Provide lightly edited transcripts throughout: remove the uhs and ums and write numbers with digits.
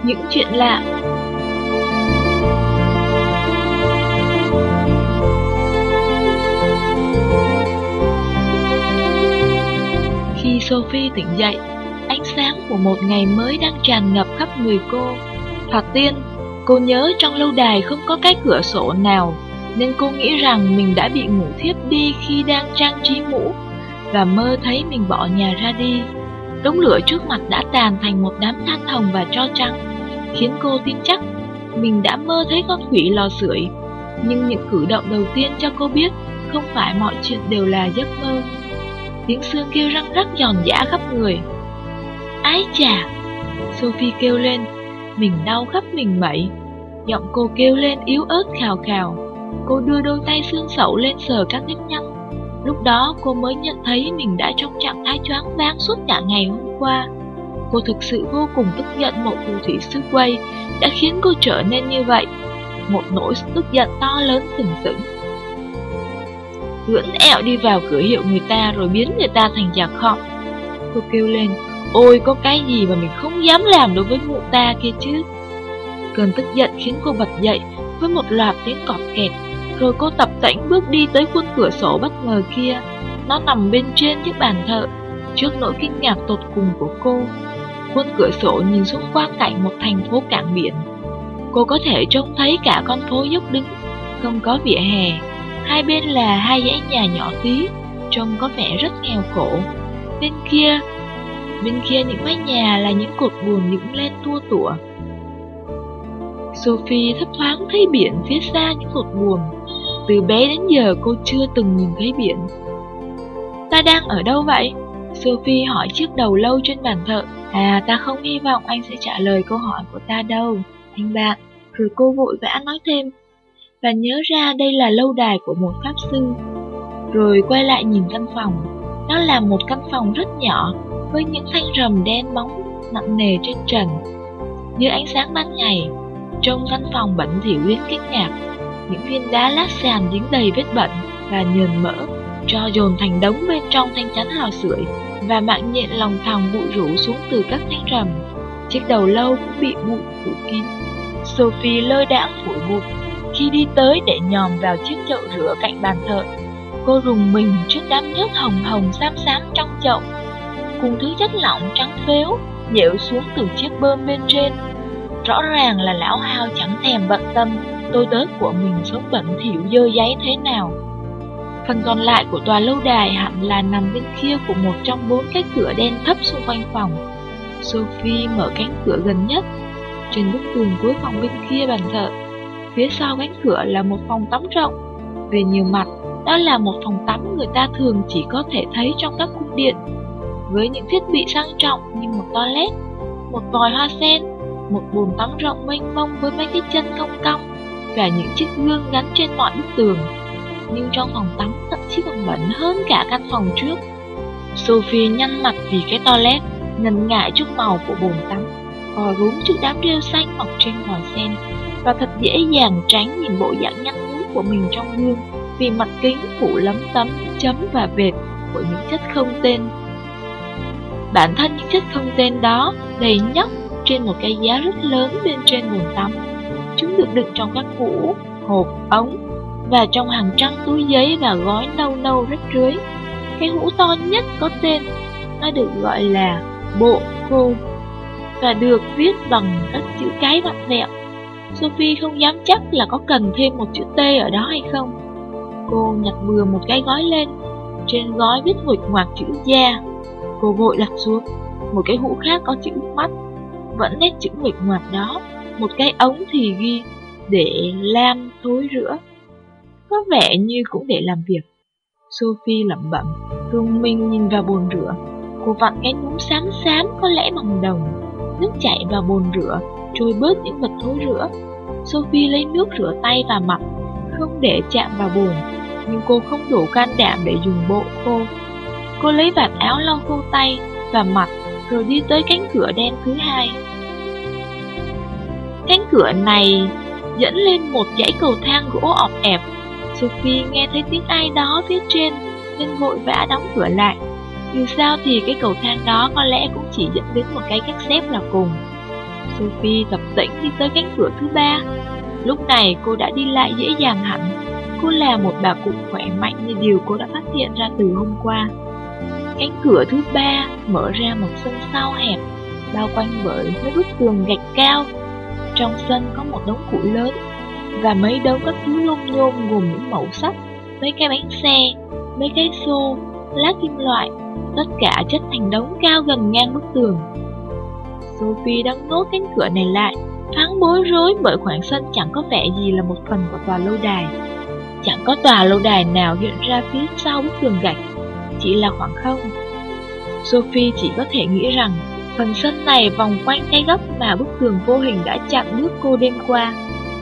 những chuyện lạ. Khi Sophie tỉnh dậy, ánh sáng của một ngày mới đang tràn ngập khắp người cô. Thoạt tiên, cô nhớ trong lâu đài không có cái cửa sổ nào, nên cô nghĩ rằng mình đã bị ngủ thiếp đi khi đang trang trí mũ, và mơ thấy mình bỏ nhà ra đi. Đống lửa trước mặt đã tàn thành một đám than hồng và tro trắng, khiến cô tin chắc mình đã mơ thấy con quỷ lò sưởi. Nhưng những cử động đầu tiên cho cô biết không phải mọi chuyện đều là giấc mơ. Tiếng xương kêu răng rắc giòn giã khắp người. Ái chà! Sophie kêu lên, mình đau khắp mình mẩy. Giọng cô kêu lên yếu ớt khào khào. Cô đưa đôi tay xương sẩu lên sờ các nếp nhăn. Lúc đó cô mới nhận thấy mình đã trong trạng thái choáng váng suốt cả ngày hôm qua. Cô thực sự vô cùng tức giận một phù thủy sư quay đã khiến cô trở nên như vậy. Một nỗi tức giận to lớn sừng sững. Lưỡn ẹo đi vào cửa hiệu người ta rồi biến người ta thành giặc khọm. Cô kêu lên, ôi có cái gì mà mình không dám làm đối với mụ ta kia chứ. Cơn tức giận khiến cô bật dậy với một loạt tiếng cọt kẹt. Rồi cô tập tễnh bước đi tới khuôn cửa sổ bất ngờ kia. Nó nằm bên trên chiếc bàn thợ. Trước nỗi kinh ngạc tột cùng của cô, khuôn cửa sổ nhìn xuống quang cảnh một thành phố cảng biển. Cô có thể trông thấy cả con phố dốc đứng, không có vỉa hè. Hai bên là hai dãy nhà nhỏ tí, trông có vẻ rất nghèo khổ. Bên kia những mái nhà là những cột buồm dựng lên tua tủa. Sophie thấp thoáng thấy biển phía xa những cột buồm. Từ bé đến giờ cô chưa từng nhìn thấy biển. Ta đang ở đâu vậy? Sophie hỏi chiếc đầu lâu trên bàn thợ. Ta không hy vọng anh sẽ trả lời câu hỏi của ta đâu, anh bạn. Rồi cô vội vã nói thêm, và nhớ ra đây là lâu đài của một pháp sư. Rồi quay lại nhìn căn phòng. Đó là một căn phòng rất nhỏ, với những thanh rầm đen bóng nặng nề trên trần. Dưới ánh sáng ban ngày, trong căn phòng bẩn thỉu đến kinh ngạc. Những viên đá lát sàn dính đầy vết bẩn và nhờn mỡ, tro dồn thành đống bên trong thanh chắn lò sưởi, và mạng nhện lòng thòng bụi rủ xuống từ các thanh rầm. Chiếc đầu lâu cũng bị bụi phủ kín. Sophie lơ đãng phủi bụi. Khi đi tới để nhòm vào chiếc chậu rửa cạnh bàn thợ, cô rùng mình trước đám nhớt hồng hồng xám xám trong chậu, cùng thứ chất lỏng trắng phếu nhễu xuống từ chiếc bơm bên trên. Rõ ràng là lão hao chẳng thèm bận tâm tôi tớ của mình sống bẩn thỉu dơ dáy thế nào. Phần còn lại của tòa lâu đài hẳn là nằm bên kia của một trong 4 cái cửa đen thấp xung quanh phòng. Sophie mở cánh cửa gần nhất. Trên bức tường cuối phòng bên kia bàn thợ, phía sau cánh cửa là một phòng tắm rộng. Về nhiều mặt, đó là một phòng tắm người ta thường chỉ có thể thấy trong các cung điện, với những thiết bị sang trọng như một toilet, một vòi hoa sen, một bồn tắm rộng mênh mông với mấy cái chân cong cong, và những chiếc gương gắn trên mọi bức tường. Nhưng trong phòng tắm thậm chí còn bẩn hơn cả căn phòng trước. Sophie nhăn mặt vì cái toilet, ngần ngại chút màu của bồn tắm, cò rúm trước đám rêu xanh mọc trên vòi sen, và thật dễ dàng tránh nhìn bộ dạng nhăn nhúm của mình trong gương, vì mặt kính phủ lấm tấm chấm và vệt của những chất không tên. Bản thân những chất không tên đó đầy nhóc trên một cái giá rất lớn bên trên bồn tắm. Chúng được đựng trong các hũ, hộp, ống, và trong hàng trăm túi giấy và gói nâu nâu rách rưới. Cái hũ to nhất có tên, nó được gọi là bộ khô, và được viết bằng các chữ cái vặn vẹo. Sophie không dám chắc là có cần thêm một chữ T ở đó hay không. Cô nhặt bừa một cái gói lên. Trên gói viết nguệch ngoạc chữ da. Cô vội đặt xuống. Một cái hũ khác có chữ mắt, vẫn nét chữ nguệch ngoạc đó. Một cái ống thì ghi để lam thối rửa, có vẻ như cũng để làm việc. Sophie lẩm bẩm, rùng mình nhìn vào bồn rửa. Cô vặn cái núm xám xám có lẽ bằng đồng. Nước chảy vào bồn rửa, trôi bớt những vật thối rữa. Sophie lấy nước rửa tay và mặt, không để chạm vào bồn. Nhưng cô không đủ can đảm để dùng bộ khô. Cô lấy vạt áo lau khô tay và mặt, rồi đi tới cánh cửa đen thứ hai. Cánh cửa này dẫn lên một dãy cầu thang gỗ ọp ẹp. Sophie nghe thấy tiếng ai đó phía trên nên vội vã đóng cửa lại. Dù sao thì cái cầu thang đó có lẽ cũng chỉ dẫn đến một cái gác xếp là cùng. Sophie tập tễnh đi tới cánh cửa thứ ba. Lúc này cô đã đi lại dễ dàng hẳn. Cô là một bà cụ khỏe mạnh như điều cô đã phát hiện ra từ hôm qua. Cánh cửa thứ ba mở ra một sân sau hẹp, bao quanh bởi mấy bức tường gạch cao. Trong sân có một đống củi lớn và mấy đống các thứ lông nhôm gồm những mẩu sắt, mấy cái bánh xe, mấy cái xô, lá kim loại, tất cả chất thành đống cao gần ngang bức tường. Sophie đóng nốt cánh cửa này lại, thoáng bối rối bởi khoảng sân chẳng có vẻ gì là một phần của tòa lâu đài. Chẳng có tòa lâu đài nào hiện ra phía sau bức tường gạch, chỉ là khoảng không. Sophie chỉ có thể nghĩ rằng phần sân này vòng quanh cái góc mà bức tường vô hình đã chặn bước cô đêm qua.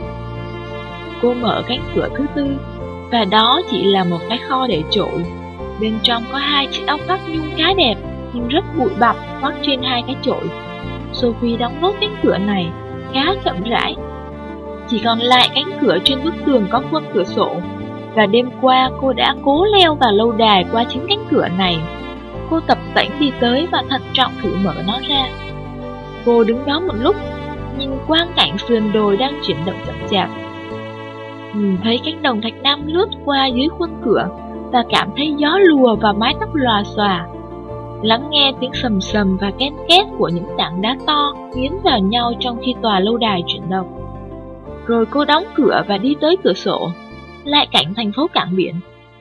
Cô mở cánh cửa thứ tư, và đó chỉ là một cái kho để trội. Bên trong có hai chiếc ốc vắt nhung khá đẹp, nhưng rất bụi bặm vắt trên hai cái chổi. Sophie đóng nốt cánh cửa này khá chậm rãi. Chỉ còn lại cánh cửa trên bức tường có khuôn cửa sổ, và đêm qua cô đã cố leo vào lâu đài qua chính cánh cửa này. Cô tập tễnh đi tới và thận trọng thử mở nó ra. Cô đứng đó một lúc, nhìn quang cảnh sườn đồi đang chuyển động chậm chạp. Nhìn thấy cánh đồng thạch nam lướt qua dưới khuôn cửa và cảm thấy gió lùa vào mái tóc lòa xòa. Lắng nghe tiếng sầm sầm và ken két của những tảng đá to nghiến vào nhau trong khi tòa lâu đài chuyển động. Rồi cô đóng cửa và đi tới cửa sổ, lại cảnh thành phố cảng biển.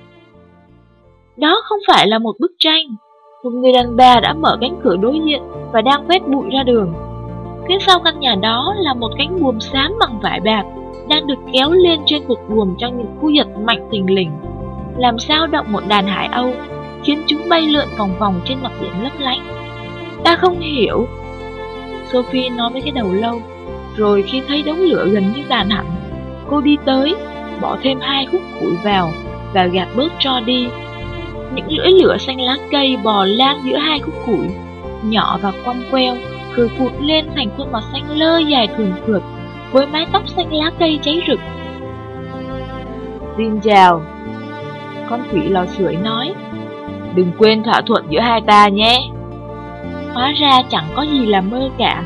Đó không phải là một bức tranh. Một người đàn bà đã mở cánh cửa đối diện và đang quét bụi ra đường. Phía sau căn nhà đó là một cánh buồm xám bằng vải bạc đang được kéo lên trên cột buồm trong những cú giật mạnh thình lình, làm sao động một đàn hải âu, khiến chúng bay lượn vòng vòng trên mặt biển lấp lánh. Ta không hiểu, Sophie nói với cái đầu lâu. Rồi khi thấy đống lửa gần như tàn hẳn, cô đi tới, bỏ thêm 2 khúc củi vào và gạt bớt tro đi. Những lưỡi lửa xanh lá cây bò lan giữa 2 khúc củi, nhỏ và quăm queo, rồi phụt lên thành khuôn mặt xanh lơ dài thường phượt, với mái tóc xanh lá cây cháy rực. Xin chào, con quỷ lò sưởi nói. Đừng quên thỏa thuận giữa hai ta nhé. Hóa ra chẳng có gì là mơ cả.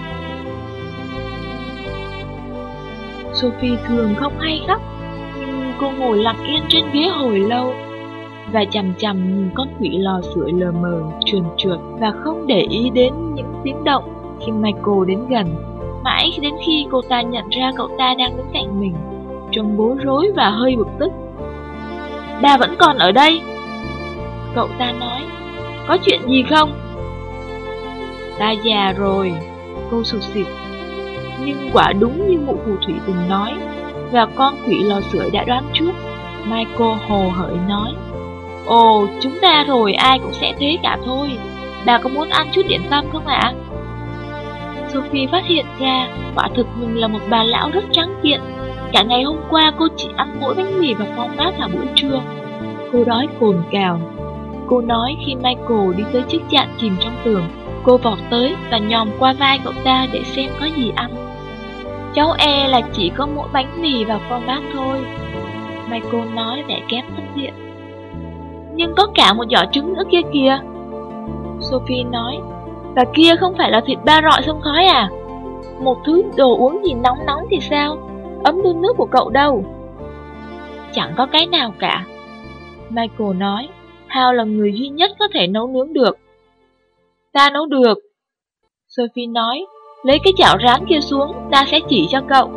Sophie thường không hay khóc, nhưng cô ngồi lặng yên trên ghế hồi lâu và chằm chằm nhìn con quỷ lò sưởi lờ mờ, trườn trượt và không để ý đến những tiếng động khi Michael đến gần. Mãi đến khi cô ta nhận ra cậu ta đang đứng cạnh mình, trông bối rối và hơi bực tức. Bà vẫn còn ở đây, cậu ta nói. Có chuyện gì không? Ta già rồi, cô sụt sịt. Nhưng quả đúng như mụ phù thủy từng nói, và con quỷ lò sưởi đã đoán trước. Michael hồ hởi nói. Ồ, chúng ta rồi ai cũng sẽ thế cả thôi. Bà có muốn ăn chút điểm tâm không ạ? Sophie phát hiện ra quả thực mình là một bà lão rất trắng kiện. Cả ngày hôm qua cô chỉ ăn mỗi bánh mì và phong bát vào buổi trưa. Cô đói cồn cào. Cô nói khi Michael đi tới chiếc chạn chìm trong tường. Cô vọt tới và nhòm qua vai cậu ta để xem có gì ăn. Cháu e là chỉ có mỗi bánh mì và phong bát thôi, Michael nói vẻ kém thân thiện. Nhưng có cả một giỏ trứng nữa kia kìa, Sophie nói. Và kia không phải là thịt ba rọi xông khói à? Một thứ đồ uống gì nóng nóng thì sao? Ấm đun nước của cậu đâu? Chẳng có cái nào cả, Michael nói. Hal là người duy nhất có thể nấu nướng được. Ta nấu được, Sophie nói. Lấy cái chảo rán kia xuống, ta sẽ chỉ cho cậu.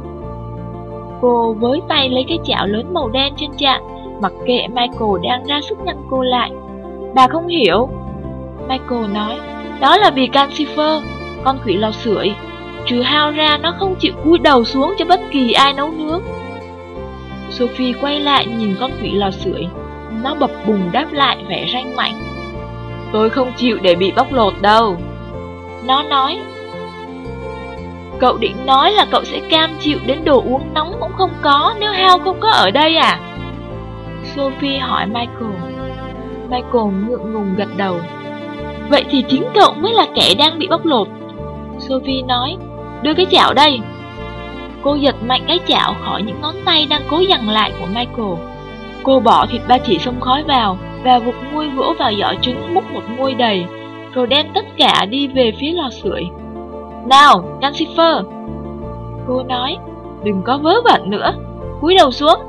Cô với tay lấy cái chảo lớn màu đen trên chạn, mặc kệ Michael đang ra sức ngăn cô lại. Bà không hiểu, Michael nói. Đó là vì Calcifer, con quỷ lò sưởi. Trừ Hal ra, nó không chịu cúi đầu xuống cho bất kỳ ai nấu nướng. Sophie quay lại nhìn con quỷ lò sưởi. Nó bập bùng đáp lại vẻ ranh mãnh. Tôi không chịu để bị bóc lột đâu, nó nói. Cậu định nói là cậu sẽ cam chịu đến đồ uống nóng cũng không có nếu Hal không có ở đây à? Sophie hỏi Michael. Michael ngượng ngùng gật đầu. Vậy thì chính cậu mới là kẻ đang bị bóc lột, Sophie nói. Đưa cái chảo đây. Cô giật mạnh cái chảo khỏi những ngón tay đang cố giằng lại của Michael. Cô bỏ thịt ba chỉ xông khói vào và vụt muôi gỗ vào giỏ trứng, múc một muôi đầy, rồi đem tất cả đi về phía lò sưởi. Nào, Calcifer! Cô nói, đừng có vớ vẩn nữa, cúi đầu xuống.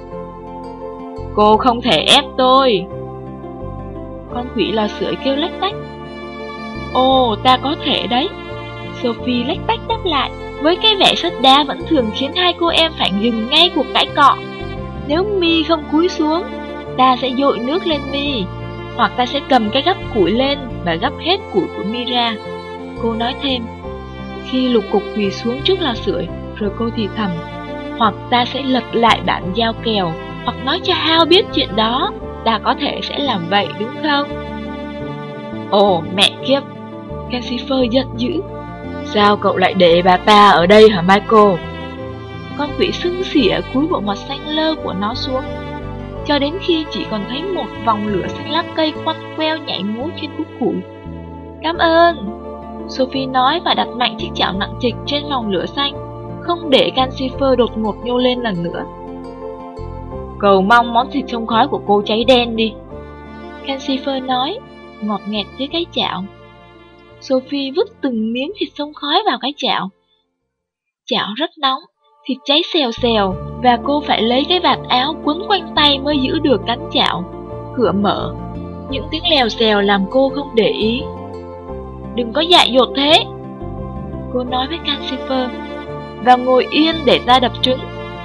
Cô không thể ép tôi. Con quỷ lò sưởi kêu lách tách. Ồ, ta có thể đấy. Sophie lách tách đáp lại, với cái vẻ sắt đá vẫn thường khiến hai cô em phải dừng ngay cuộc cãi cọ. Nếu Mi không cúi xuống, ta sẽ dội nước lên Mi, hoặc ta sẽ cầm cái gắp củi lên và gắp hết củi của Mi ra. Cô nói thêm, khi lục cục quỳ xuống trước lò sưởi, rồi cô thì thầm, hoặc ta sẽ lật lại bản giao kèo, hoặc nói cho Hao biết chuyện đó. Ta có thể sẽ làm vậy đúng không? Ồ mẹ kiếp! Calcifer giận dữ. Sao cậu lại để bà ta ở đây hả Michael? Con quỷ sưng xỉa cúi bộ mặt xanh lơ của nó xuống, cho đến khi chỉ còn thấy một vòng lửa xanh lá cây quăn queo nhảy múa trên cúc củi. Cảm ơn! Sophie nói và đặt mạnh chiếc chảo nặng trịch trên vòng lửa xanh, không để Calcifer đột ngột nhô lên lần nữa. Cầu mong món thịt xông khói của cô cháy đen đi, Calcifer nói, ngọt nghẹt dưới cái chảo. Sophie vứt từng miếng thịt xông khói vào cái chảo. Chảo rất nóng, thịt cháy xèo xèo, và cô phải lấy cái vạt áo quấn quanh tay mới giữ được cánh chảo. Cửa mở, những tiếng lèo xèo làm cô không để ý. Đừng có dại dột thế, cô nói với Calcifer, và ngồi yên để ta đập trứng.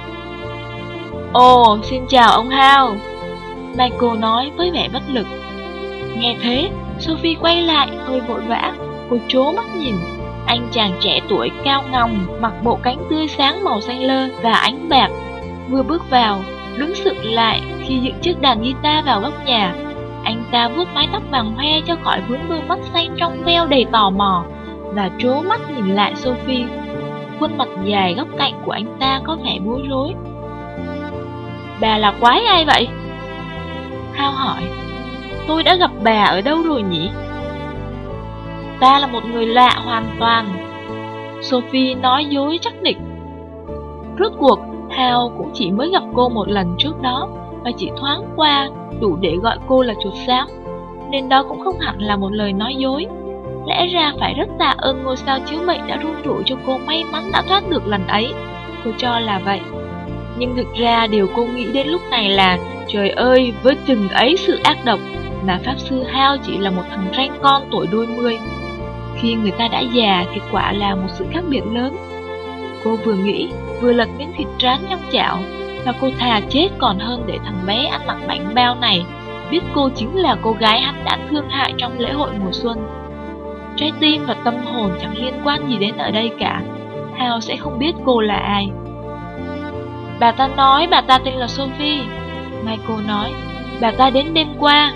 Ồ, xin chào ông Hao, Michael nói với vẻ bất lực. Nghe thế, Sophie quay lại hơi vội vã. Cô trố mắt nhìn anh chàng trẻ tuổi cao ngòng, mặc bộ cánh tươi sáng màu xanh lơ và ánh bạc, vừa bước vào, đứng sững lại khi dựng chiếc đàn guitar vào góc nhà. Anh ta vuốt mái tóc vàng hoe cho khỏi vướng đôi mắt xanh trong veo đầy tò mò, và trố mắt nhìn lại Sophie. Khuôn mặt dài góc cạnh của anh ta có vẻ bối rối. Bà là quái ai vậy? Hao hỏi. Tôi đã gặp bà ở đâu rồi nhỉ? Ta là một người lạ hoàn toàn, Sophie nói dối chắc nịch. Rốt cuộc, Hao cũng chỉ mới gặp cô một lần trước đó, và chỉ thoáng qua đủ để gọi cô là chuột xám, nên đó cũng không hẳn là một lời nói dối. Lẽ ra phải rất tạ ơn ngôi sao chiếu mệnh đã run rủi cho cô may mắn đã thoát được lần ấy. Cô cho là vậy. Nhưng thực ra điều cô nghĩ đến lúc này là, trời ơi, với chừng ấy sự ác độc, mà Pháp Sư Hao chỉ là một thằng ranh con tuổi đôi mươi. Khi người ta đã già thì quả là một sự khác biệt lớn. Cô vừa nghĩ, vừa lật miếng thịt rán trong chảo, và cô thà chết còn hơn để thằng bé ăn mặc bánh bao này biết cô chính là cô gái hắn đã thương hại trong lễ hội mùa xuân. Trái tim và tâm hồn chẳng liên quan gì đến ở đây cả. Hao sẽ không biết cô là ai. Bà ta nói bà ta tên là Sophie, Michael nói. Bà ta đến đêm qua.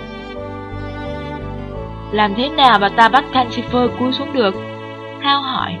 Làm thế nào bà ta bắt Calcifer cúi xuống được? Hao hỏi.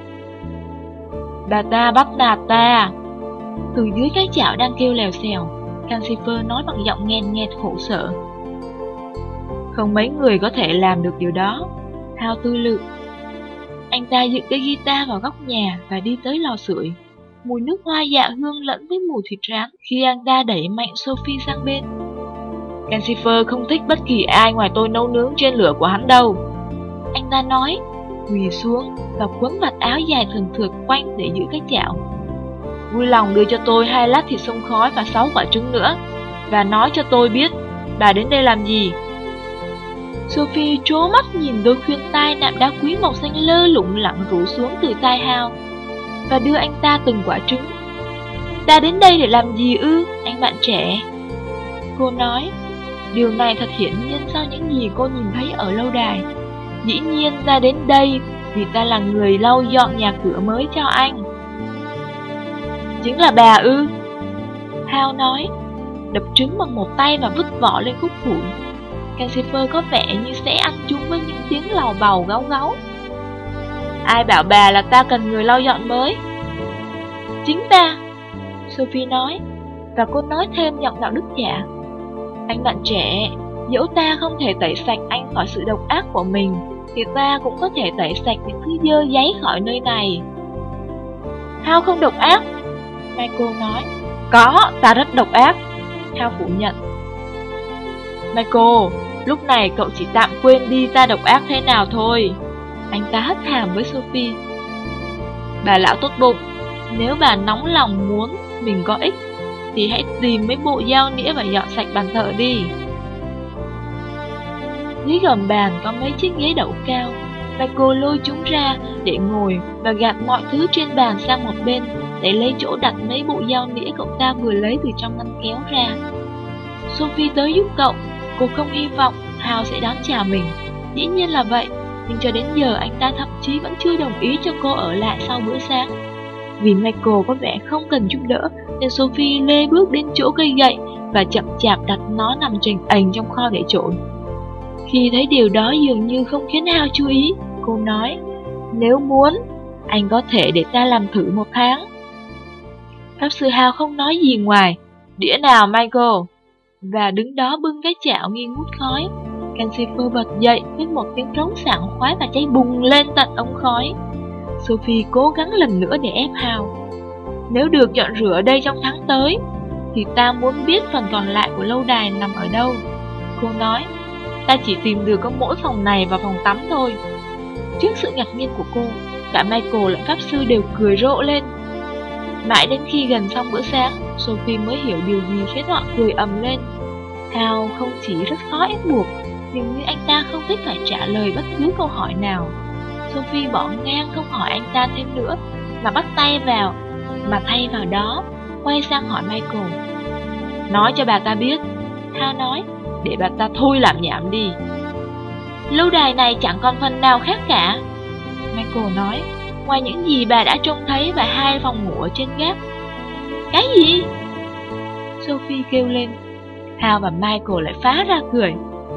Bà ta bắt nạt ta. Từ dưới cái chảo đang kêu lèo xèo, Calcifer nói bằng giọng nghẹn nghẹt khổ sở. Không mấy người có thể làm được điều đó, Hao tư lự. Anh ta dựng cái guitar vào góc nhà và đi tới lò sưởi. Mùi nước hoa dạ hương lẫn với mùi thịt rán khi anh ta đẩy mạnh Sophie sang bên. Calcifer không thích bất kỳ ai ngoài tôi nấu nướng trên lửa của hắn đâu, anh ta nói, quỳ xuống và quấn vạt áo dài thường thượt quanh để giữ cái chảo. Vui lòng đưa cho tôi 2 lát thịt xông khói và 6 quả trứng nữa, và nói cho tôi biết bà đến đây làm gì. Sophie trố mắt nhìn đôi khuyên tai nạm đá quý màu xanh lơ lủng lẳng rủ xuống từ tai Hao, và đưa anh ta từng quả trứng. Ta đến đây để làm gì ư, anh bạn trẻ? Cô nói. Điều này thật hiển nhiên sau những gì cô nhìn thấy ở lâu đài. Dĩ nhiên ta đến đây vì ta là người lau dọn nhà cửa mới cho anh. Chính là bà ư? Hao nói, đập trứng bằng một tay và vứt vỏ lên khúc củi. Calcifer có vẻ như sẽ ăn chung với những tiếng làu bầu gáu gáu. Ai bảo bà là ta cần người lau dọn mới? Chính ta, Sophie nói, và cô nói thêm giọng đạo đức giả. Anh bạn trẻ, dẫu ta không thể tẩy sạch anh khỏi sự độc ác của mình, thì ta cũng có thể tẩy sạch những thứ dơ giấy khỏi nơi này. Hao không độc ác, Michael nói. Có, ta rất độc ác, Hao phủ nhận. Michael, lúc này cậu chỉ tạm quên đi ta độc ác thế nào thôi. Anh ta hất hàm với Sophie. Bà lão tốt bụng, nếu bà nóng lòng muốn mình có ích thì hãy tìm mấy bộ dao nĩa và dọn sạch bàn thờ đi. Dưới gầm bàn có mấy chiếc ghế đậu cao. Michael lôi chúng ra để ngồi và gạt mọi thứ trên bàn sang một bên để lấy chỗ đặt mấy bộ dao nĩa cậu ta vừa lấy từ trong ngăn kéo ra. Sophie tới giúp cậu. Cô không hy vọng Hal sẽ đón chào mình. Dĩ nhiên là vậy, nhưng cho đến giờ anh ta thậm chí vẫn chưa đồng ý cho cô ở lại sau bữa sáng. Vì Michael có vẻ không cần giúp đỡ, nên Sophie lê bước đến chỗ cây gậy và chậm chạp đặt nó nằm chềnh ềnh trong kho để trộn. Khi thấy điều đó dường như không khiến Hal chú ý, cô nói, nếu muốn, anh có thể để ta làm thử 1 tháng. Pháp sư Hal không nói gì ngoài, đĩa nào Michael, và đứng đó bưng cái chảo nghi ngút khói. Cansifer bật dậy với một tiếng trống sảng khoái và cháy bùng lên tận ống khói. Sophie cố gắng lần nữa để ép Hal. Nếu được dọn rửa ở đây trong tháng tới, thì ta muốn biết phần còn lại của lâu đài nằm ở đâu. Cô nói, ta chỉ tìm được có mỗi phòng này và phòng tắm thôi. Trước sự ngạc nhiên của cô, cả Michael lẫn pháp sư đều cười rộ lên. Mãi đến khi gần xong bữa sáng, Sophie mới hiểu điều gì khiến họ cười ầm lên. Hal không chỉ rất khó ép buộc, nhưng như anh ta không thích phải trả lời bất cứ câu hỏi nào. Sophie bỏ ngang không hỏi anh ta thêm nữa, mà bắt tay vào, mà thay vào đó, quay sang hỏi Michael. Nói cho bà ta biết, Hal nói, để bà ta thôi làm nhảm đi. Lâu đài này chẳng còn phần nào khác cả, Michael nói, ngoài những gì bà đã trông thấy và 2 phòng ngủ ở trên gác. Cái gì? Sophie kêu lên. Hal và Michael lại phá ra cười.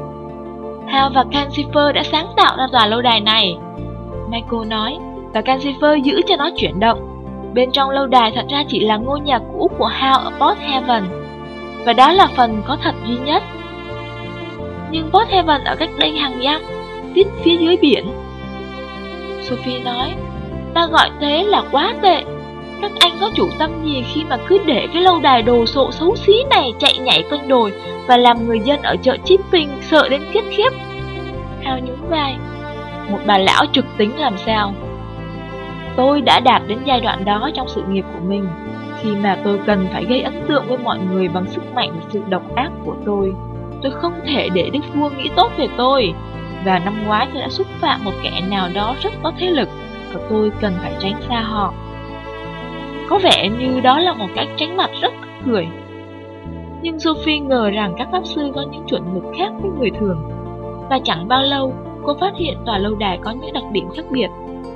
Hal và Cansifer đã sáng tạo ra tòa lâu đài này, Michael nói, và Cansifer giữ cho nó chuyển động. Bên trong lâu đài thật ra chỉ là ngôi nhà cũ của Hal ở Port Haven, và đó là phần có thật duy nhất. Nhưng Port Haven ở cách đây hàng dặm, tít phía dưới biển. Sophie nói, ta gọi thế là quá tệ. Các anh có chủ tâm gì khi mà cứ để cái lâu đài đồ sộ xấu xí này chạy nhảy quanh đồi và làm người dân ở chợ Chipping sợ đến khiếp khiếp? Hal nhún vai. Một bà lão trực tính làm sao? Tôi đã đạt đến giai đoạn đó trong sự nghiệp của mình, khi mà tôi cần phải gây ấn tượng với mọi người bằng sức mạnh và sự độc ác của tôi. Tôi không thể để Đức Vua nghĩ tốt về tôi. Và năm ngoái tôi đã xúc phạm một kẻ nào đó rất có thế lực, và tôi cần phải tránh xa họ. Có vẻ như đó là một cách tránh mặt rất tức cười. Nhưng Sophie ngờ rằng các pháp sư có những chuẩn mực khác với người thường. Và chẳng bao lâu, cô phát hiện tòa lâu đài có những đặc điểm khác biệt.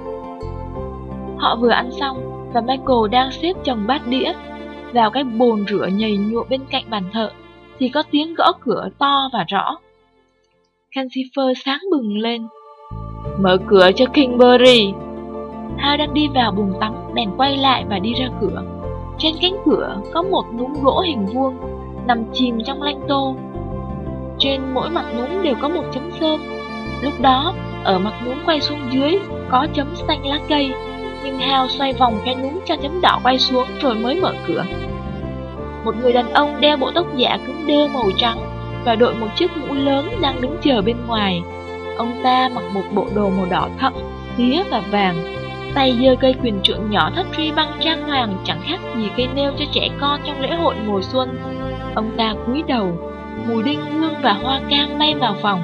Họ vừa ăn xong, và Michael đang xếp chồng bát đĩa vào cái bồn rửa nhầy nhụa bên cạnh bàn thờ, thì có tiếng gõ cửa to và rõ. Cansifer sáng bừng lên. Mở cửa cho Kingbury. Hal đang đi vào buồng tắm, bèn quay lại và đi ra cửa. Trên cánh cửa có một núm gỗ hình vuông, nằm chìm trong lanh tô. Trên mỗi mặt núm đều có một chấm sơn. Lúc đó, ở mặt núm quay xuống dưới có chấm xanh lá cây, nhưng Hal xoay vòng cái núm cho chấm đỏ quay xuống rồi mới mở cửa. Một người đàn ông đeo bộ tóc giả cứng đơ màu trắng và đội một chiếc mũ lớn đang đứng chờ bên ngoài. Ông ta mặc một bộ đồ màu đỏ thẫm, tía và vàng, tay giơ cây quyền trượng nhỏ thắt ri băng trang hoàng chẳng khác gì cây nêu cho trẻ con trong lễ hội mùa xuân. Ông ta cúi đầu, mùi đinh hương và hoa cam bay vào phòng.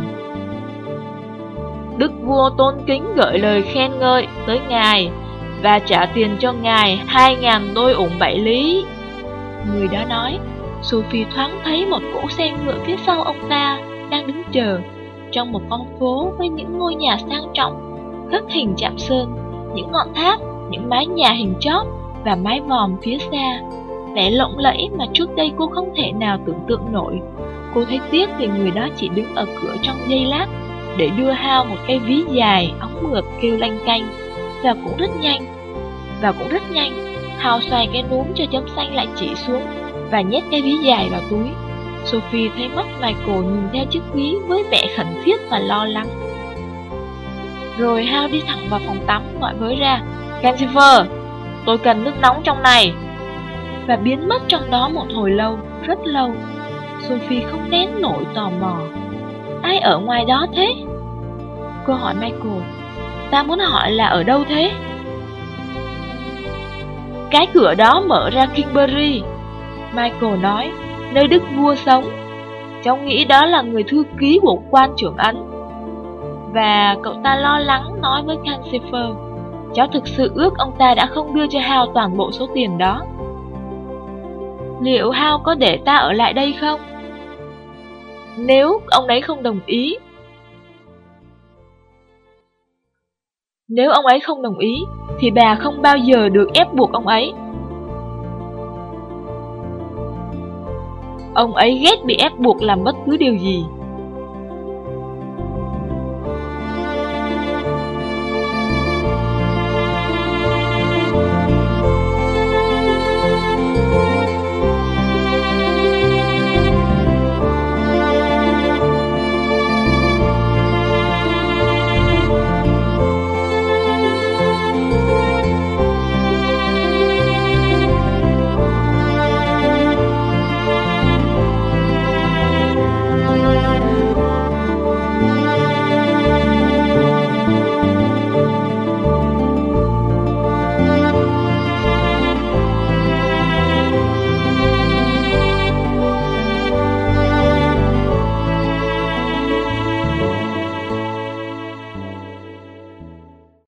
Đức vua tôn kính gửi lời khen ngợi tới ngài và trả tiền cho ngài 2.000 đôi ủng 7 lý. Người đó nói. Sophie thoáng thấy một cỗ xe ngựa phía sau ông ta đang đứng chờ trong một con phố với những ngôi nhà sang trọng, khắc hình chạm sơn, những ngọn tháp, những mái nhà hình chóp và mái vòm phía xa, vẻ lộng lẫy mà trước đây cô không thể nào tưởng tượng nổi. Cô thấy tiếc vì người đó chỉ đứng ở cửa trong giây lát để đưa Hal một cái ví dài, óng mượt kêu lanh canh, và cũng rất nhanh, Hal xoay cái núm cho chấm xanh lại chỉ xuống và nhét cái ví dài vào túi. Sophie thấy mắt Michael nhìn theo chiếc ví với vẻ khẩn thiết và lo lắng. Rồi Hal đi thẳng vào phòng tắm gọi với ra, Cansifer, tôi cần nước nóng trong này, và biến mất trong đó một hồi lâu, rất lâu. Sophie không nén nổi tò mò. Ai ở ngoài đó thế? Cô hỏi Michael, ta muốn hỏi là ở đâu thế? cái cửa đó mở ra Kingbury, Michael nói, nơi đức vua sống. Cháu nghĩ đó là người thư ký của quan trưởng ấn. Và cậu ta lo lắng nói với Cansifer, cháu thực sự ước ông ta đã không đưa cho Hal toàn bộ số tiền đó. Liệu Hal có để ta ở lại đây không? Nếu ông ấy không đồng ý. Nếu ông ấy không đồng ý, thì bà không bao giờ được ép buộc ông ấy. Ông ấy ghét bị ép buộc làm bất cứ điều gì.